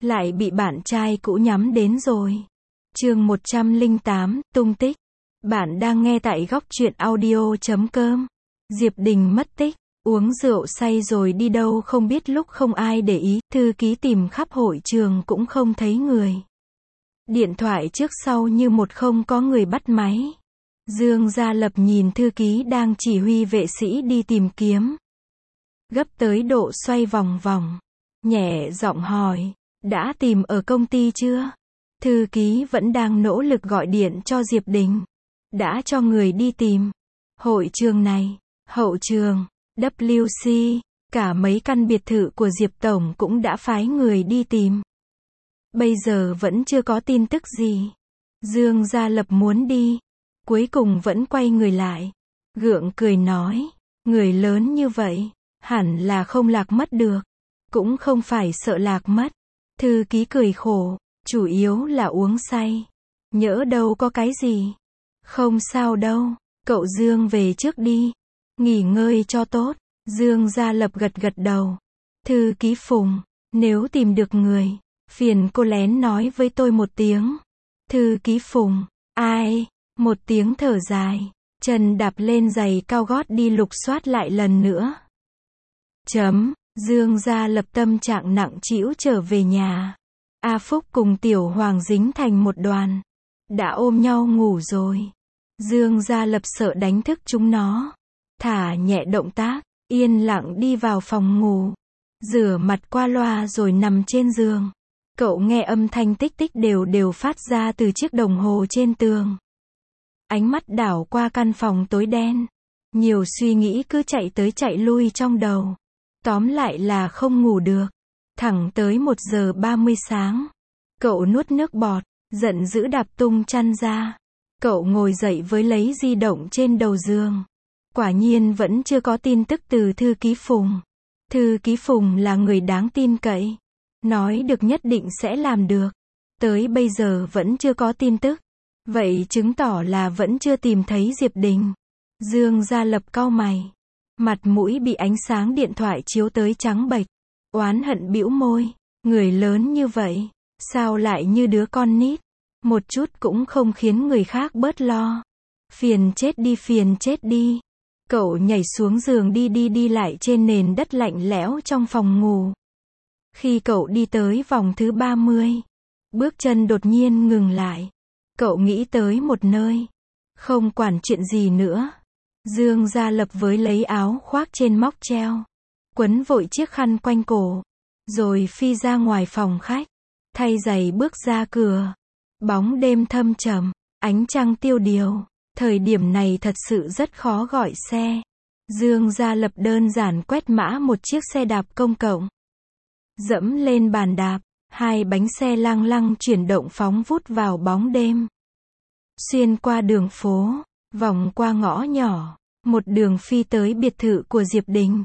lại bị bạn trai cũ nhắm đến rồi. Chương 108, tung tích. Bạn đang nghe tại góc truyện audio.com. Diệp Đình mất tích, uống rượu say rồi đi đâu không biết, lúc không ai để ý, thư ký tìm khắp hội trường cũng không thấy người. Điện thoại trước sau như một không có người bắt máy. Dương Gia Lập nhìn thư ký đang chỉ huy vệ sĩ đi tìm kiếm. Gấp tới độ xoay vòng vòng. Nhẹ giọng hỏi, đã tìm ở công ty chưa? Thư ký vẫn đang nỗ lực gọi điện cho Diệp Đình. Đã cho người đi tìm. Hội trường này, hậu trường, WC, cả mấy căn biệt thự của Diệp Tổng cũng đã phái người đi tìm. Bây giờ vẫn chưa có tin tức gì. Dương Gia Lập muốn đi. Cuối cùng vẫn quay người lại. Gượng cười nói, người lớn như vậy, hẳn là không lạc mất được. Cũng không phải sợ lạc mất. Thư ký cười khổ, chủ yếu là uống say. Nhỡ đâu có cái gì. Không sao đâu, cậu Dương về trước đi. Nghỉ ngơi cho tốt. Dương Gia Lập gật gật đầu. Thư ký Phùng, nếu tìm được người, phiền cô lén nói với tôi một tiếng. Thư ký Phùng, ai? Một tiếng thở dài, chân đạp lên giày cao gót đi lục soát lại lần nữa. Dương Gia Lập tâm trạng nặng trĩu trở về nhà. A Phúc cùng Tiểu Hoàng dính thành một đoàn. Đã ôm nhau ngủ rồi. Dương Gia Lập sợ đánh thức chúng nó. Thả nhẹ động tác, yên lặng đi vào phòng ngủ. Rửa mặt qua loa rồi nằm trên giường. Cậu nghe âm thanh tích tích đều đều phát ra từ chiếc đồng hồ trên tường. Ánh mắt đảo qua căn phòng tối đen. Nhiều suy nghĩ cứ chạy tới chạy lui trong đầu. Tóm lại là không ngủ được. Thẳng tới 1:30 sáng. Cậu nuốt nước bọt, giận dữ đạp tung chăn ra. Cậu ngồi dậy với lấy di động trên đầu giường. Quả nhiên vẫn chưa có tin tức từ thư ký Phùng. Thư ký Phùng là người đáng tin cậy. Nói được nhất định sẽ làm được. Tới bây giờ vẫn chưa có tin tức. Vậy chứng tỏ là vẫn chưa tìm thấy Diệp Đình. Dương Gia Lập cau mày. Mặt mũi bị ánh sáng điện thoại chiếu tới trắng bệch. Oán hận bĩu môi. Người lớn như vậy, sao lại như đứa con nít. Một chút cũng không khiến người khác bớt lo. Phiền chết đi. Cậu nhảy xuống giường đi lại trên nền đất lạnh lẽo trong phòng ngủ. Khi cậu đi tới vòng thứ 30, bước chân đột nhiên ngừng lại. Cậu nghĩ tới một nơi. Không quản chuyện gì nữa. Dương Gia Lập với lấy áo khoác trên móc treo. Quấn vội chiếc khăn quanh cổ. Rồi phi ra ngoài phòng khách. Thay giày bước ra cửa. Bóng đêm thâm trầm. Ánh trăng tiêu điều. Thời điểm này thật sự rất khó gọi xe. Dương Gia Lập đơn giản quét mã một chiếc xe đạp công cộng. Dẫm lên bàn đạp. Hai bánh xe lăng lăng chuyển động phóng vút vào bóng đêm. Xuyên qua đường phố, vòng qua ngõ nhỏ, một đường phi tới biệt thự của Diệp Đình.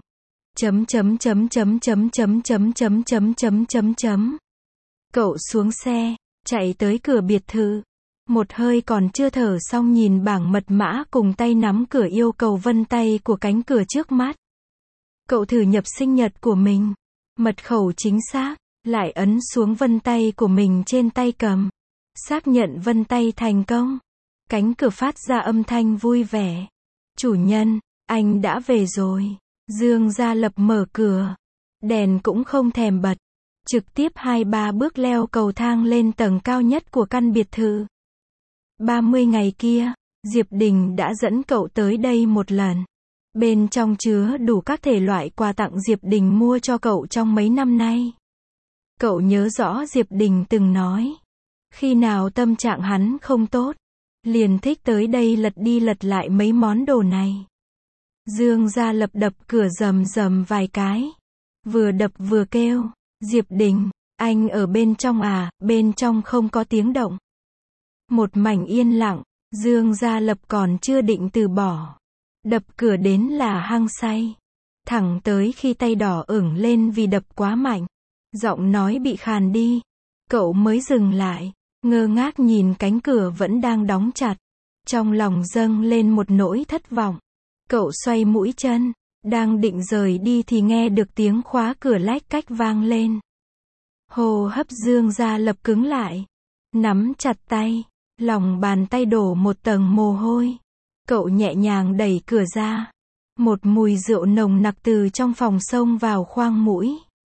Cậu xuống xe, chạy tới cửa biệt thự. Một hơi còn chưa thở xong nhìn bảng mật mã cùng tay nắm cửa yêu cầu vân tay của cánh cửa trước mắt. Cậu thử nhập sinh nhật của mình. Mật khẩu chính xác, lại ấn xuống vân tay của mình trên tay cầm. Xác nhận vân tay thành công. Cánh cửa phát ra âm thanh vui vẻ. Chủ nhân, anh đã về rồi. Dương Gia Lập mở cửa. Đèn cũng không thèm bật. Trực tiếp 2-3 bước leo cầu thang lên tầng cao nhất của căn biệt thự. 30 ngày kia, Diệp Đình đã dẫn cậu tới đây một lần. Bên trong chứa đủ các thể loại quà tặng Diệp Đình mua cho cậu trong mấy năm nay. Cậu nhớ rõ Diệp Đình từng nói. Khi nào tâm trạng hắn không tốt, liền thích tới đây lật đi lật lại mấy món đồ này. Dương Gia Lập đập cửa rầm rầm vài cái. Vừa đập vừa kêu, Diệp Đình, anh ở bên trong à? Bên trong không có tiếng động. Một mảnh yên lặng. Dương Gia Lập còn chưa định từ bỏ. Đập cửa đến là hăng say. Thẳng tới khi tay đỏ ửng lên vì đập quá mạnh. Giọng nói bị khàn đi. Cậu mới dừng lại. Ngơ ngác nhìn cánh cửa vẫn đang đóng chặt. Trong lòng dâng lên một nỗi thất vọng. Cậu xoay mũi chân. Đang định rời đi thì nghe được tiếng khóa cửa lách cách vang lên. Hô hấp Dương Gia Lập cứng lại. Nắm chặt tay. Lòng bàn tay đổ một tầng mồ hôi. Cậu nhẹ nhàng đẩy cửa ra. Một mùi rượu nồng nặc từ trong phòng xông vào khoang mũi.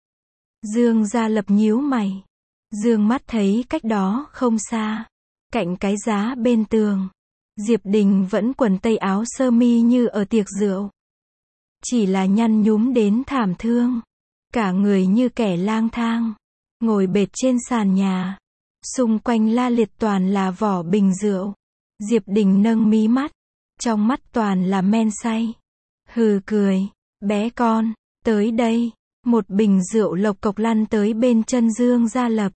Dương Gia Lập nhíu mày. Dương mắt thấy cách đó không xa. Cạnh cái giá bên tường. Diệp Đình vẫn quần tây áo sơ mi như ở tiệc rượu. Chỉ là nhăn nhúm đến thảm thương. Cả người như kẻ lang thang. Ngồi bệt trên sàn nhà. Xung quanh la liệt toàn là vỏ bình rượu. Diệp Đình nâng mí mắt. Trong mắt toàn là men say. Hừ cười. Bé con, tới đây. Một bình rượu lộc cộc lăn tới bên chân Dương Gia Lập.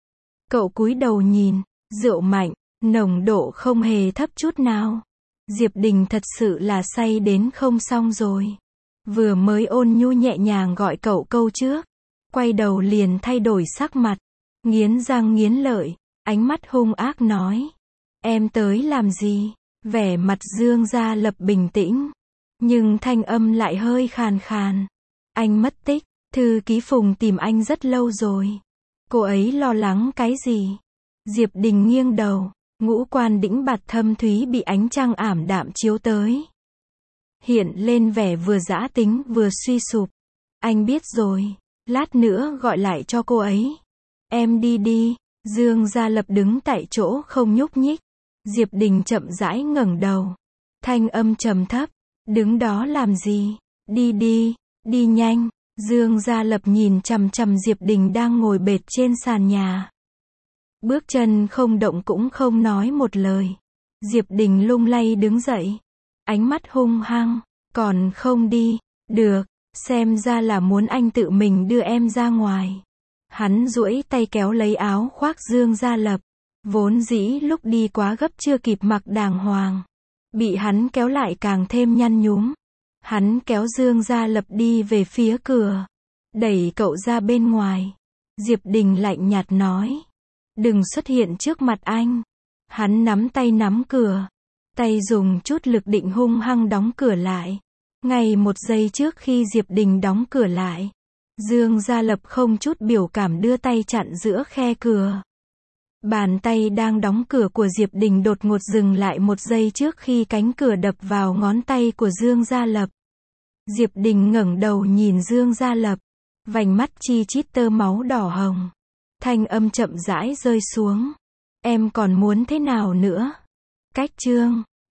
Cậu cúi đầu nhìn. Rượu mạnh. Nồng độ không hề thấp chút nào. Diệp Đình thật sự là say đến không xong rồi. Vừa mới ôn nhu nhẹ nhàng gọi cậu câu trước. Quay đầu liền thay đổi sắc mặt. Nghiến răng nghiến lợi. Ánh mắt hung ác nói. Em tới làm gì? Vẻ mặt Dương Gia Lập bình tĩnh. Nhưng thanh âm lại hơi khàn khàn. Anh mất tích. Thư ký Phùng tìm anh rất lâu rồi. Cô ấy lo lắng cái gì? Diệp Đình nghiêng đầu. Ngũ quan đĩnh bạt thâm thúy bị ánh trăng ảm đạm chiếu tới. Hiện lên vẻ vừa dã tính vừa suy sụp. Anh biết rồi. Lát nữa gọi lại cho cô ấy. Em đi đi. Dương Gia Lập đứng tại chỗ không nhúc nhích. Diệp Đình chậm rãi ngẩng đầu. Thanh âm trầm thấp. Đứng đó làm gì? Đi đi. Đi nhanh. Dương Gia Lập nhìn chằm chằm Diệp Đình đang ngồi bệt trên sàn nhà. Bước chân không động cũng không nói một lời. Diệp Đình lung lay đứng dậy. Ánh mắt hung hăng. Còn không đi. Được. Xem ra là muốn anh tự mình đưa em ra ngoài. Hắn duỗi tay kéo lấy áo khoác Dương Gia Lập. Vốn dĩ lúc đi quá gấp chưa kịp mặc đàng hoàng. Bị hắn kéo lại càng thêm nhăn nhúm. Hắn kéo Dương Gia Lập đi về phía cửa. Đẩy cậu ra bên ngoài. Diệp Đình lạnh nhạt nói. Đừng xuất hiện trước mặt anh. Hắn nắm tay nắm cửa. Tay dùng chút lực định hung hăng đóng cửa lại. Ngay một giây trước khi Diệp Đình đóng cửa lại. Dương Gia Lập không chút biểu cảm đưa tay chặn giữa khe cửa. Bàn tay đang đóng cửa của Diệp Đình đột ngột dừng lại một giây trước khi cánh cửa đập vào ngón tay của Dương Gia Lập. Diệp Đình ngẩng đầu nhìn Dương Gia Lập. Vành mắt chi chít tơ máu đỏ hồng. Thanh âm chậm rãi rơi xuống. Em còn muốn thế nào nữa? Cách chương